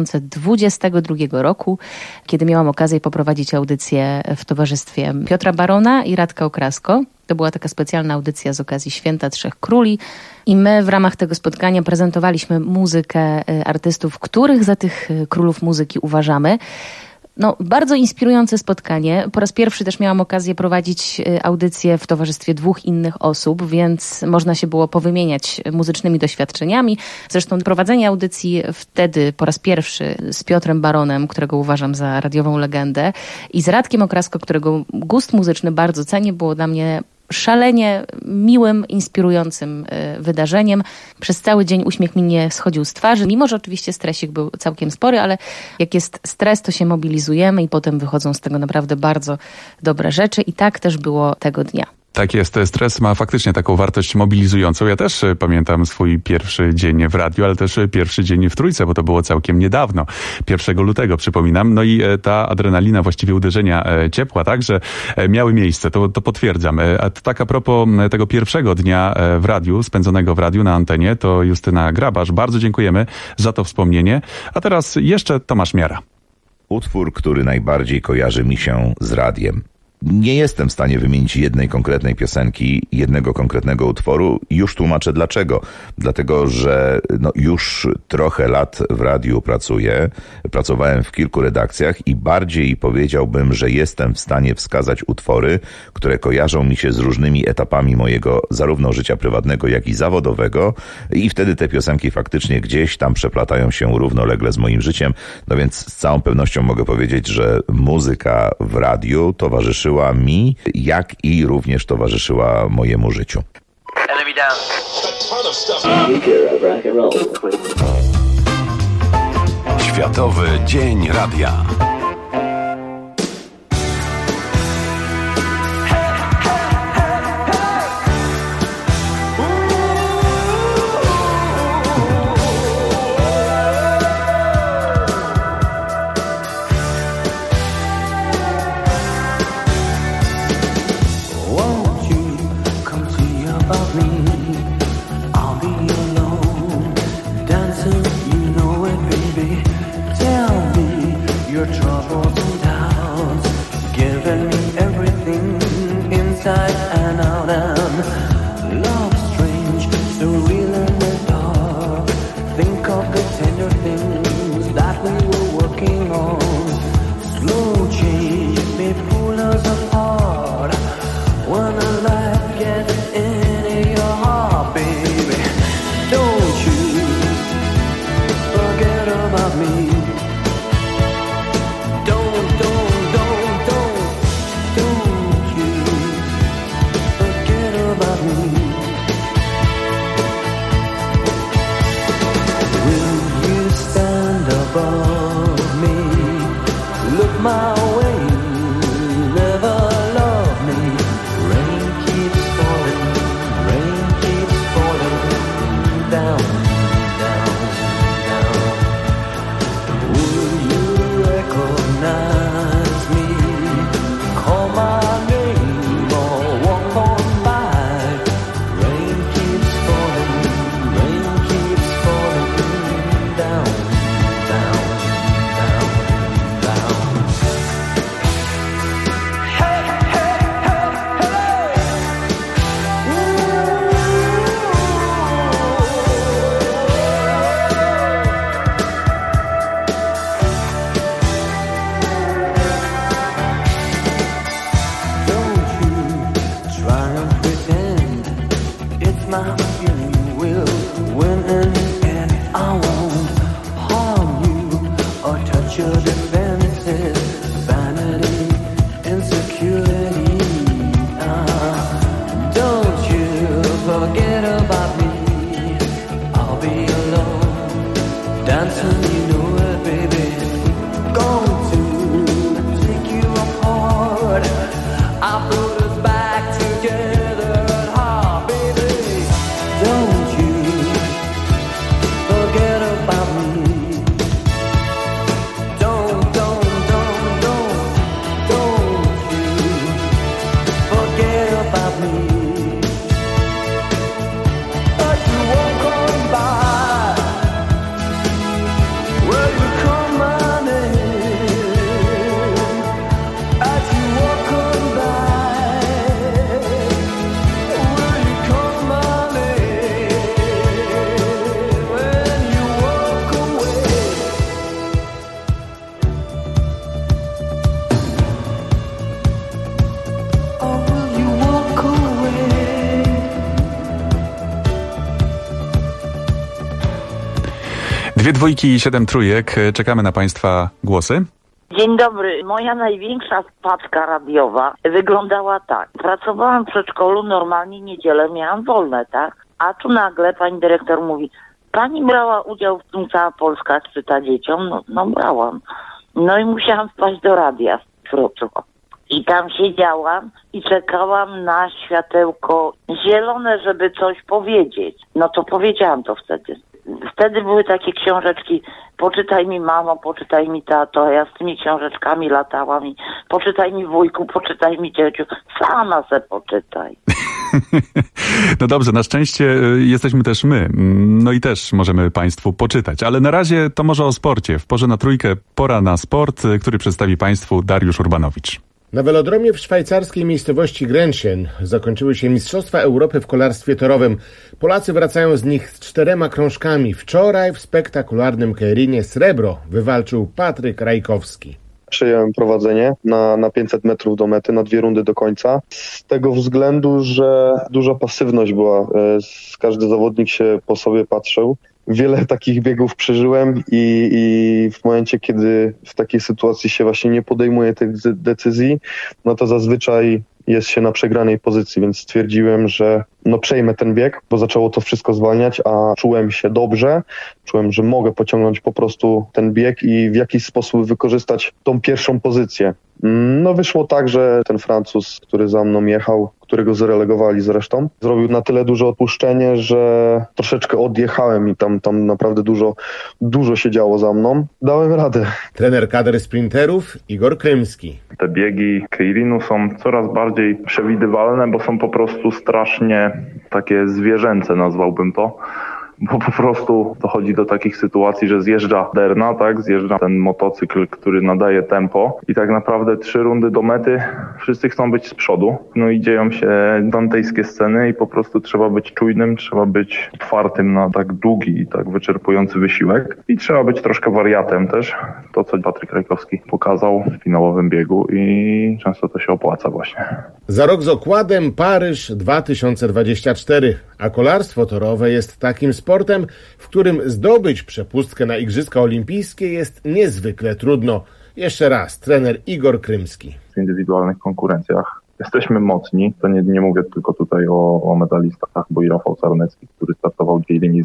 2022 roku, kiedy miałam okazję poprowadzić audycję w towarzystwie Piotra Barona i Radka Okrasko. To była taka specjalna audycja z okazji Święta Trzech Króli i my w ramach tego spotkania prezentowaliśmy muzykę artystów, których za tych królów muzyki uważamy. No, bardzo inspirujące spotkanie. Po raz pierwszy też miałam okazję prowadzić audycję w towarzystwie 2 innych osób, więc można się było powymieniać muzycznymi doświadczeniami. Zresztą prowadzenie audycji wtedy po raz pierwszy z Piotrem Baronem, którego uważam za radiową legendę, i z Radkiem Okrasko, którego gust muzyczny bardzo cenię, było dla mnie szalenie miłym, inspirującym wydarzeniem. Przez cały dzień uśmiech mi nie schodził z twarzy, mimo że oczywiście stresik był całkiem spory, ale jak jest stres, to się mobilizujemy i potem wychodzą z tego naprawdę bardzo dobre rzeczy i tak też było tego dnia. Tak jest, stres ma faktycznie taką wartość mobilizującą. Ja też pamiętam swój pierwszy dzień w radiu, ale też pierwszy dzień w Trójce, bo to było całkiem niedawno. 1 lutego, przypominam. No i ta adrenalina, właściwie uderzenia ciepła, także miały miejsce, to potwierdzam. A tak a propos tego pierwszego dnia w radiu, spędzonego w radiu na antenie, to Justyna Grabasz. Bardzo dziękujemy za to wspomnienie. A teraz jeszcze Tomasz Miara. Utwór, który najbardziej kojarzy mi się z radiem. Nie jestem w stanie wymienić jednej konkretnej piosenki, jednego konkretnego utworu. Już tłumaczę dlaczego. Dlatego, że już trochę lat w radiu pracuję. Pracowałem w kilku redakcjach i bardziej powiedziałbym, że jestem w stanie wskazać utwory, które kojarzą mi się z różnymi etapami mojego zarówno życia prywatnego, jak i zawodowego. I wtedy te piosenki faktycznie gdzieś tam przeplatają się równolegle z moim życiem. No więc z całą pewnością mogę powiedzieć, że muzyka w radiu towarzyszyła mi, jak i również towarzyszyła mojemu życiu. Światowy Dzień Radia. You're trying 2 dwójki i 7 trójek. Czekamy na Państwa głosy. Dzień dobry. Moja największa wpadka radiowa wyglądała tak. Pracowałam w przedszkolu, normalnie niedzielę miałam wolne, tak? A tu nagle pani dyrektor mówi, pani brała udział w tym Cała Polska czyta dzieciom? No brałam. No i musiałam wpaść do radia w Wrocław. I tam siedziałam i czekałam na światełko zielone, żeby coś powiedzieć. No to powiedziałam to wtedy. Wtedy były takie książeczki, poczytaj mi mamo, poczytaj mi tato, a ja z tymi książeczkami latałam i poczytaj mi wujku, poczytaj mi ciociu, sama se poczytaj. No dobrze, na szczęście jesteśmy też my, no i też możemy Państwu poczytać, ale na razie to może o sporcie. W Porze na Trójkę pora na sport, który przedstawi Państwu Dariusz Urbanowicz. Na velodromie w szwajcarskiej miejscowości Grenchen zakończyły się Mistrzostwa Europy w kolarstwie torowym. Polacy wracają z nich z 4 krążkami. Wczoraj w spektakularnym Kejrinie srebro wywalczył Patryk Rajkowski. Przejąłem prowadzenie na 500 metrów do mety, na 2 rundy do końca. Z tego względu, że duża pasywność była. Każdy zawodnik się po sobie patrzył. Wiele takich biegów przeżyłem i w momencie, kiedy w takiej sytuacji się właśnie nie podejmuje tych decyzji, no to zazwyczaj jest się na przegranej pozycji, więc stwierdziłem, że przejmę ten bieg, bo zaczęło to wszystko zwalniać, a czułem się dobrze, czułem, że mogę pociągnąć po prostu ten bieg i w jakiś sposób wykorzystać tą pierwszą pozycję. No wyszło tak, że ten Francuz, który za mną jechał, którego zarelegowali zresztą, zrobił na tyle duże odpuszczenie, że troszeczkę odjechałem i tam naprawdę dużo się działo za mną. Dałem radę. Trener kadry sprinterów Igor Krymski. Te biegi Keirinu są coraz bardziej przewidywalne, bo są po prostu strasznie takie zwierzęce, nazwałbym to. Bo po prostu dochodzi do takich sytuacji, że zjeżdża derna, tak? Zjeżdża ten motocykl, który nadaje tempo i tak naprawdę 3 rundy do mety wszyscy chcą być z przodu. No i dzieją się dantejskie sceny i po prostu trzeba być czujnym, trzeba być otwartym na tak długi i tak wyczerpujący wysiłek i trzeba być troszkę wariatem też. To, co Patryk Rajkowski pokazał w finałowym biegu i często to się opłaca właśnie. Za rok z okładem Paryż 2024, a kolarstwo torowe jest takim sportem, w którym zdobyć przepustkę na Igrzyska Olimpijskie jest niezwykle trudno. Jeszcze raz, trener Igor Krymski. W indywidualnych konkurencjach jesteśmy mocni. To nie mówię tylko tutaj o medalistach, bo i Rafał Sarnecki, który startował w Kejrinie,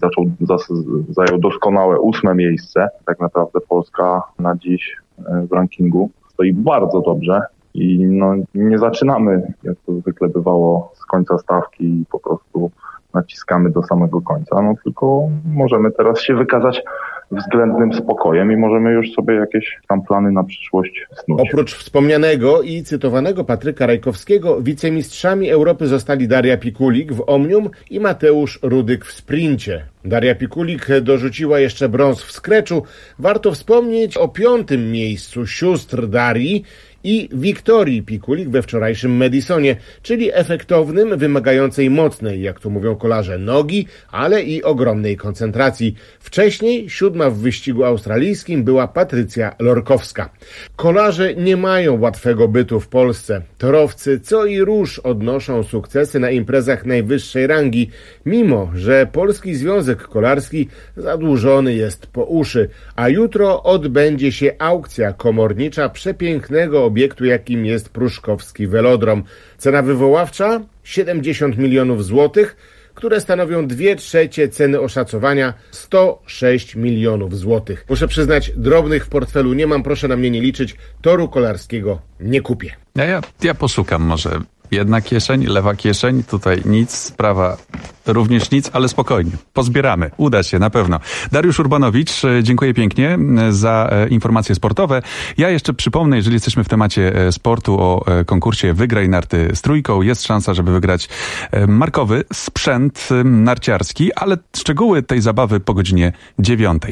zajął doskonałe 8. miejsce. Tak naprawdę Polska na dziś w rankingu stoi bardzo dobrze. I nie zaczynamy, jak to zwykle bywało, z końca stawki i po prostu naciskamy do samego końca, tylko możemy teraz się wykazać względnym spokojem i możemy już sobie jakieś tam plany na przyszłość snuć. Oprócz wspomnianego i cytowanego Patryka Rajkowskiego, wicemistrzami Europy zostali Daria Pikulik w Omnium i Mateusz Rudyk w sprincie. Daria Pikulik dorzuciła jeszcze brąz w skreczu. Warto wspomnieć o 5. miejscu sióstr Darii i Wiktorii Pikulik we wczorajszym Madisonie, czyli efektownym, wymagającej mocnej, jak to mówią kolarze, nogi, ale i ogromnej koncentracji. Wcześniej 7. w wyścigu australijskim była Patrycja Lorkowska. Kolarze nie mają łatwego bytu w Polsce. Torowcy co i róż odnoszą sukcesy na imprezach najwyższej rangi, mimo że Polski Związek Kolarski zadłużony jest po uszy, a jutro odbędzie się aukcja komornicza przepięknego obiektu, jakim jest pruszkowski velodrom. Cena wywoławcza 70 milionów złotych, które stanowią 2/3 ceny oszacowania 106 milionów złotych. Muszę przyznać, drobnych w portfelu nie mam, proszę na mnie nie liczyć, toru kolarskiego nie kupię. Ja poszukam może. Jedna kieszeń, lewa kieszeń, tutaj nic, prawa również nic, ale spokojnie. Pozbieramy. Uda się, na pewno. Dariusz Urbanowicz, dziękuję pięknie za informacje sportowe. Ja jeszcze przypomnę, jeżeli jesteśmy w temacie sportu, o konkursie Wygraj narty z trójką. Jest szansa, żeby wygrać markowy sprzęt narciarski, ale szczegóły tej zabawy po godzinie 9.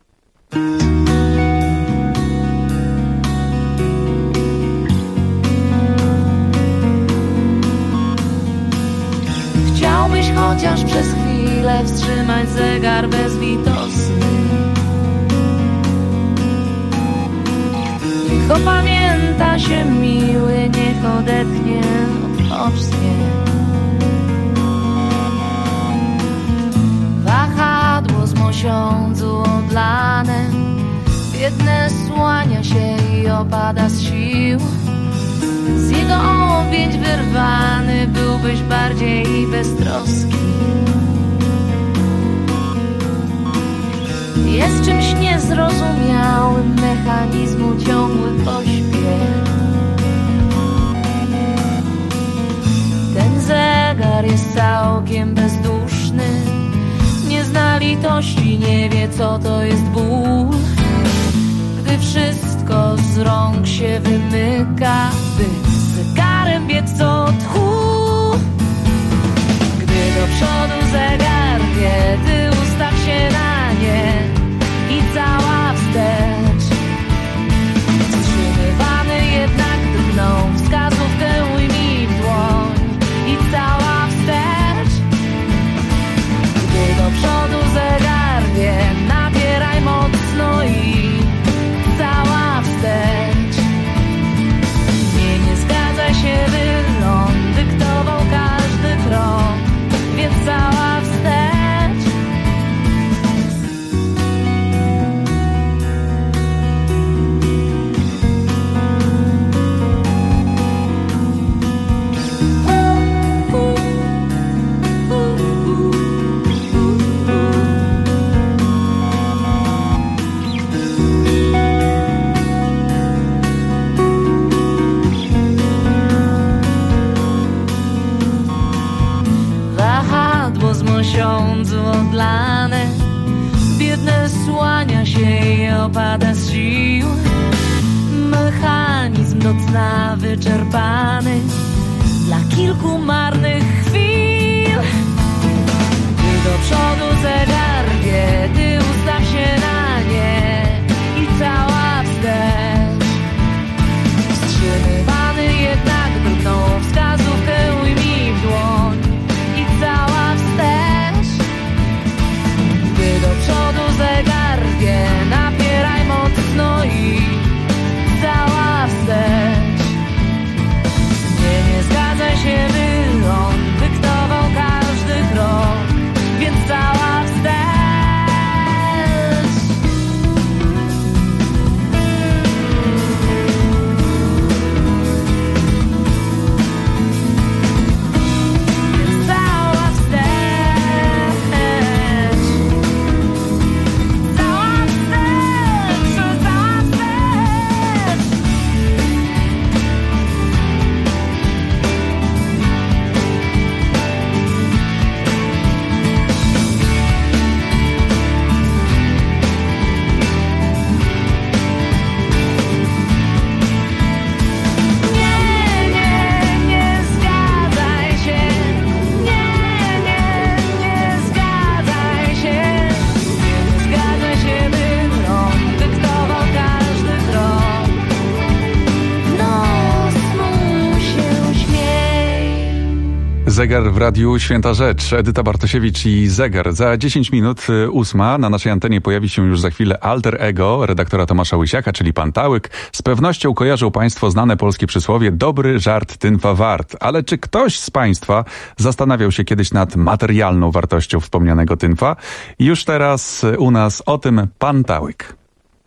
Chciałbyś chociaż przez chwilę wstrzymać zegar bezlitosny. Niech opamięta się miły, niech odetchnie, odpocznie. Wahadło z mosiądzu od lat opada z sił. Z jego objęć wyrwany byłbyś bardziej beztroski. Jest czymś niezrozumiałym mechanizmu ciągły pośpiech. Ten zegar jest całkiem bezduszny, nie zna litości, nie wie co to jest ból. Gdy wszystko z rąk się wymyka, by z zegarem biec co tchu. Gdy do przodu zegar wie, ty ustaw się na nie i cała wstecz. Wstrzymywany jednak drgną, wskazówkę ujmij w dłoń i cała wstecz. Gdy do przodu zegar wie, nabieraj mocno i cała wstecz. Nie zgadzaj się, by on dyktował każdy krok, więc cała wstecz. Wahadło z mosiądzu odlane, biedne słania się i opada z sił. Mechanizm do cna wyczerpany dla kilku marnych chwil. Gdy do przodu zegar wie, ty ustaw się na nie i cała wstecz. Wstrzymywany jednak drgną, wskazówkę ujmij w dłoń i cała wstecz. Gdy do przodu zegar wie, napieraj mocno i cała wstecz. Nie zgadzaj się, by on dyktował każdy krok, więc cała wstecz. Więc cała wstecz. Cała wstecz, cała wstecz. Nie zgadzaj się. Nie zgadzaj się. Nie zgadzaj się, by on dyktował każdy krok. Nos mu się śmiej. Zegar w radiu, święta rzecz. Edyta Bartosiewicz i zegar. Za 10 minut 8 na naszej antenie pojawi się już za chwilę alter ego redaktora Tomasza Łysiaka, czyli Pan Tałyk. Z pewnością kojarzą Państwo znane polskie przysłowie dobry żart tynfa wart. Ale czy ktoś z Państwa zastanawiał się kiedyś nad materialną wartością wspomnianego tynfa? Już teraz u nas o tym Pan Tałyk.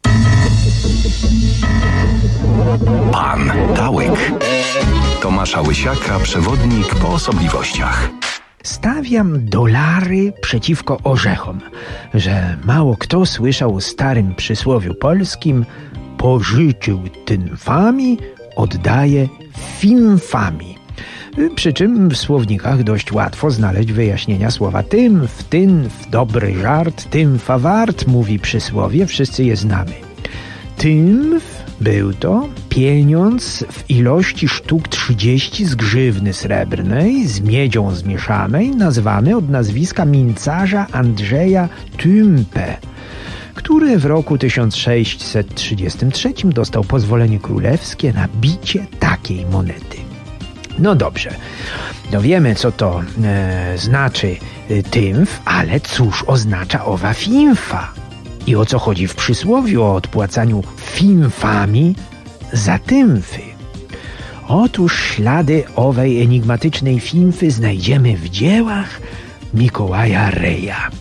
Pan Tałyk. Tomasza Łysiaka, przewodnik po osobliwościach. Stawiam dolary przeciwko orzechom, że mało kto słyszał o starym przysłowiu polskim pożyczył tynfami, oddaje finfami. Przy czym w słownikach dość łatwo znaleźć wyjaśnienia słowa tymf, tynf, dobry żart, tymfa wart, mówi przysłowie, wszyscy je znamy. Tymf był to pieniądz w ilości sztuk 30 z grzywny srebrnej, z miedzią zmieszanej, nazwany od nazwiska mincarza Andrzeja Tympe, który w roku 1633 dostał pozwolenie królewskie na bicie takiej monety. No dobrze, no wiemy co to znaczy tymf, ale cóż oznacza owa finfa? I o co chodzi w przysłowiu o odpłacaniu finfami za tymfy? Otóż ślady owej enigmatycznej finfy znajdziemy w dziełach Mikołaja Reja,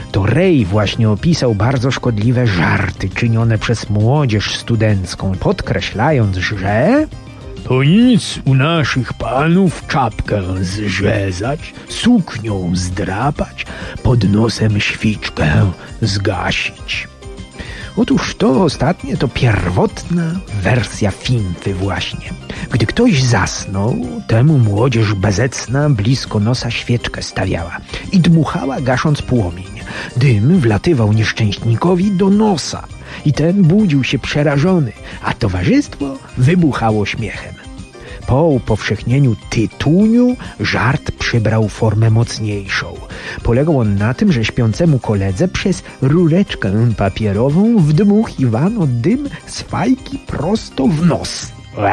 to Rej właśnie opisał bardzo szkodliwe żarty czynione przez młodzież studencką, podkreślając, że to nic u naszych panów czapkę zrzezać, suknią zdrapać, pod nosem świczkę zgasić. Otóż to ostatnie to pierwotna wersja finfy właśnie. Gdy ktoś zasnął, temu młodzież bezecna blisko nosa świeczkę stawiała i dmuchała, gasząc płomień. Dym wlatywał nieszczęśnikowi do nosa i ten budził się przerażony, a towarzystwo wybuchało śmiechem. Po upowszechnieniu tytuniu żart przybrał formę mocniejszą. Polegał on na tym, że śpiącemu koledze przez rureczkę papierową wdmuchiwano dym z fajki prosto w nos.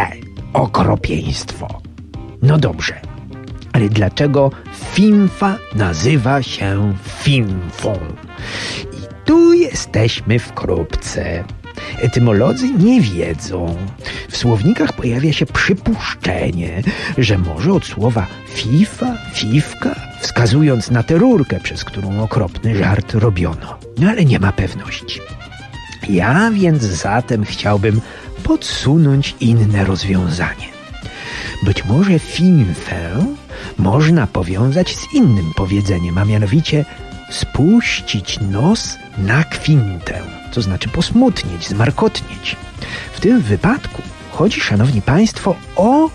Okropieństwo. No dobrze, ale dlaczego finfa nazywa się finfą? I tu jesteśmy w kropce. Etymolodzy nie wiedzą. W słownikach pojawia się przypuszczenie, że może od słowa fifa, fifka, wskazując na tę rurkę, przez którą okropny żart robiono. No ale nie ma pewności. Ja więc zatem chciałbym podsunąć inne rozwiązanie. Być może finfę można powiązać z innym powiedzeniem, a mianowicie spuścić nos na kwintę, to znaczy posmutnieć, zmarkotnieć. W tym wypadku chodzi, szanowni państwo, o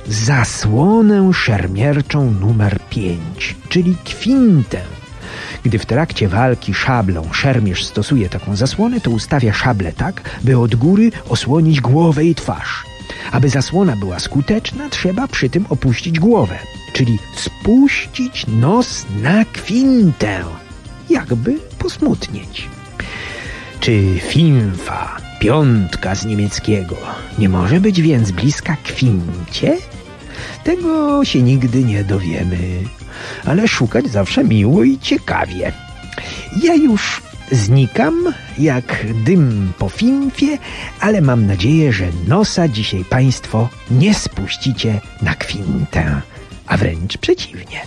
zasłonę szermierczą numer 5, czyli kwintę. Gdy w trakcie walki szablą szermierz stosuje taką zasłonę, to ustawia szablę tak, by od góry osłonić głowę i twarz. Aby zasłona była skuteczna, trzeba przy tym opuścić głowę, czyli spuścić nos na kwintę, jakby posmutnieć. Czy finfa, piątka z niemieckiego, nie może być więc bliska kwincie? Tego się nigdy nie dowiemy, ale szukać zawsze miło i ciekawie. Ja już znikam jak dym po finfie, ale mam nadzieję, że nosa dzisiaj państwo nie spuścicie na kwintę, a wręcz przeciwnie.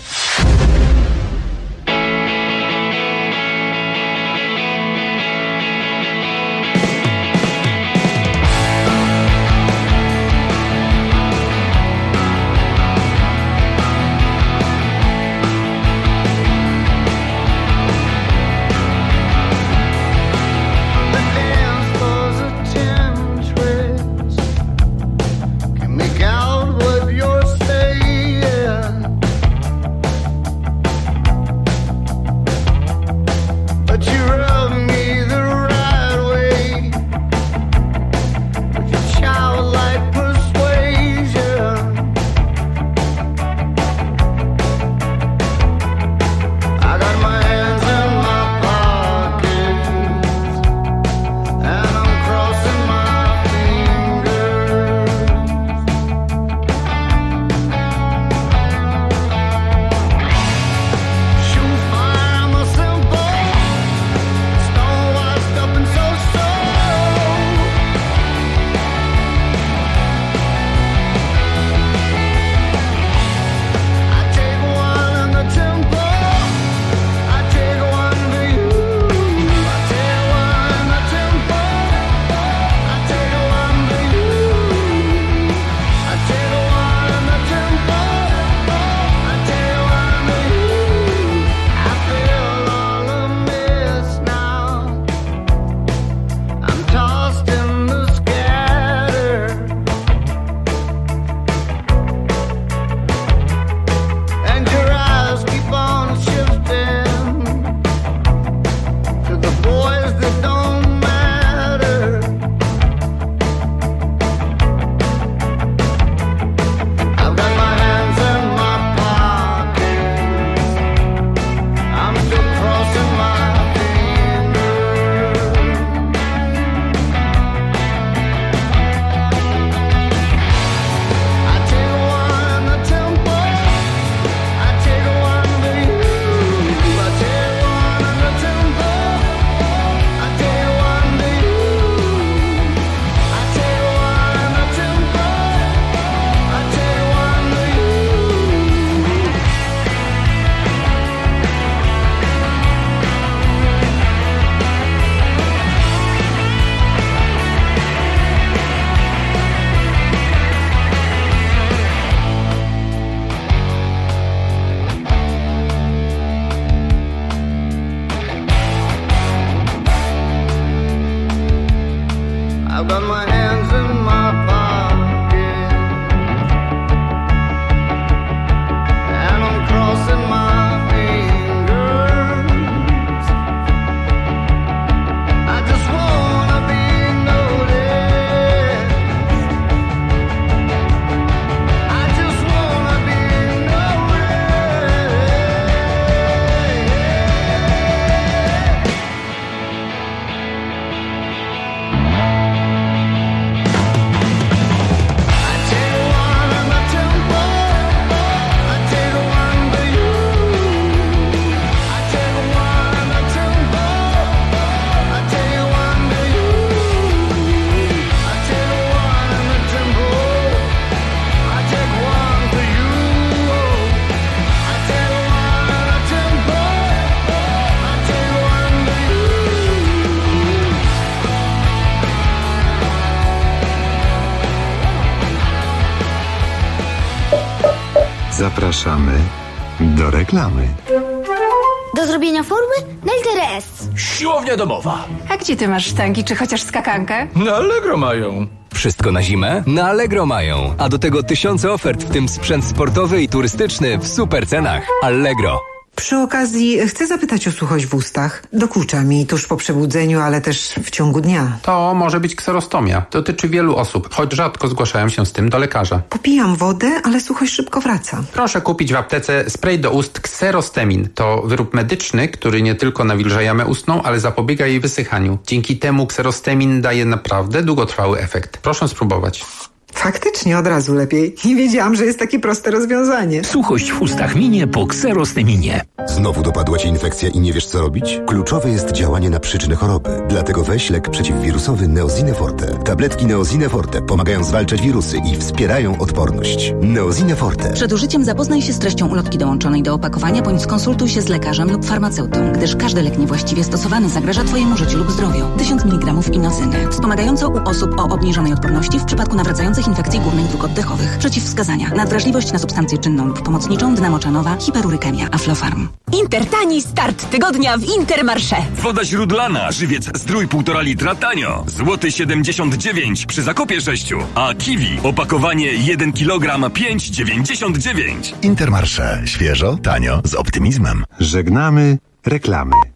Make out what you're saying. Zapraszamy do reklamy. Do zrobienia formy na literę S. Siłownia domowa. A gdzie ty masz sztangi, czy chociaż skakankę? Na Allegro mają. Wszystko na zimę? Na Allegro mają. A do tego tysiące ofert, w tym sprzęt sportowy i turystyczny w super cenach. Allegro. Przy okazji chcę zapytać o suchość w ustach. Dokucza mi tuż po przebudzeniu, ale też w ciągu dnia. To może być kserostomia. Dotyczy wielu osób, choć rzadko zgłaszają się z tym do lekarza. Popijam wodę, ale suchość szybko wraca. Proszę kupić w aptece spray do ust Xerostemin. To wyrób medyczny, który nie tylko nawilża jamę ustną, ale zapobiega jej wysychaniu. Dzięki temu Xerostemin daje naprawdę długotrwały efekt. Proszę spróbować. Faktycznie od razu lepiej. Nie wiedziałam, że jest takie proste rozwiązanie. Suchość w ustach minie po Xerosteminie. Znowu dopadła Cię infekcja i nie wiesz co robić? Kluczowe jest działanie na przyczynę choroby. Dlatego weź lek przeciwwirusowy Neosine Forte. Tabletki Neosine Forte pomagają zwalczać wirusy i wspierają odporność. Neosine Forte. Przed użyciem zapoznaj się z treścią ulotki dołączonej do opakowania, bądź skonsultuj się z lekarzem lub farmaceutą, gdyż każdy lek niewłaściwie stosowany zagraża Twojemu życiu lub zdrowiu. 1000 mg inocyny. Wspomagająco u osób o obniżonej odporności w przypadku nawracających infekcji górnych dróg oddechowych. Przeciwwskazania: nadwrażliwość na substancję czynną lub pomocniczą, dnamoczanowa, hiperurykemia, Aflofarm. Intertani start tygodnia w Intermarché. Woda źródlana, żywiec zdrój 1,5 litra tanio. Złoty 79 przy zakupie 6. A kiwi, opakowanie 1 kg 5,99. Intermarché. Świeżo, tanio, z optymizmem. Żegnamy reklamy.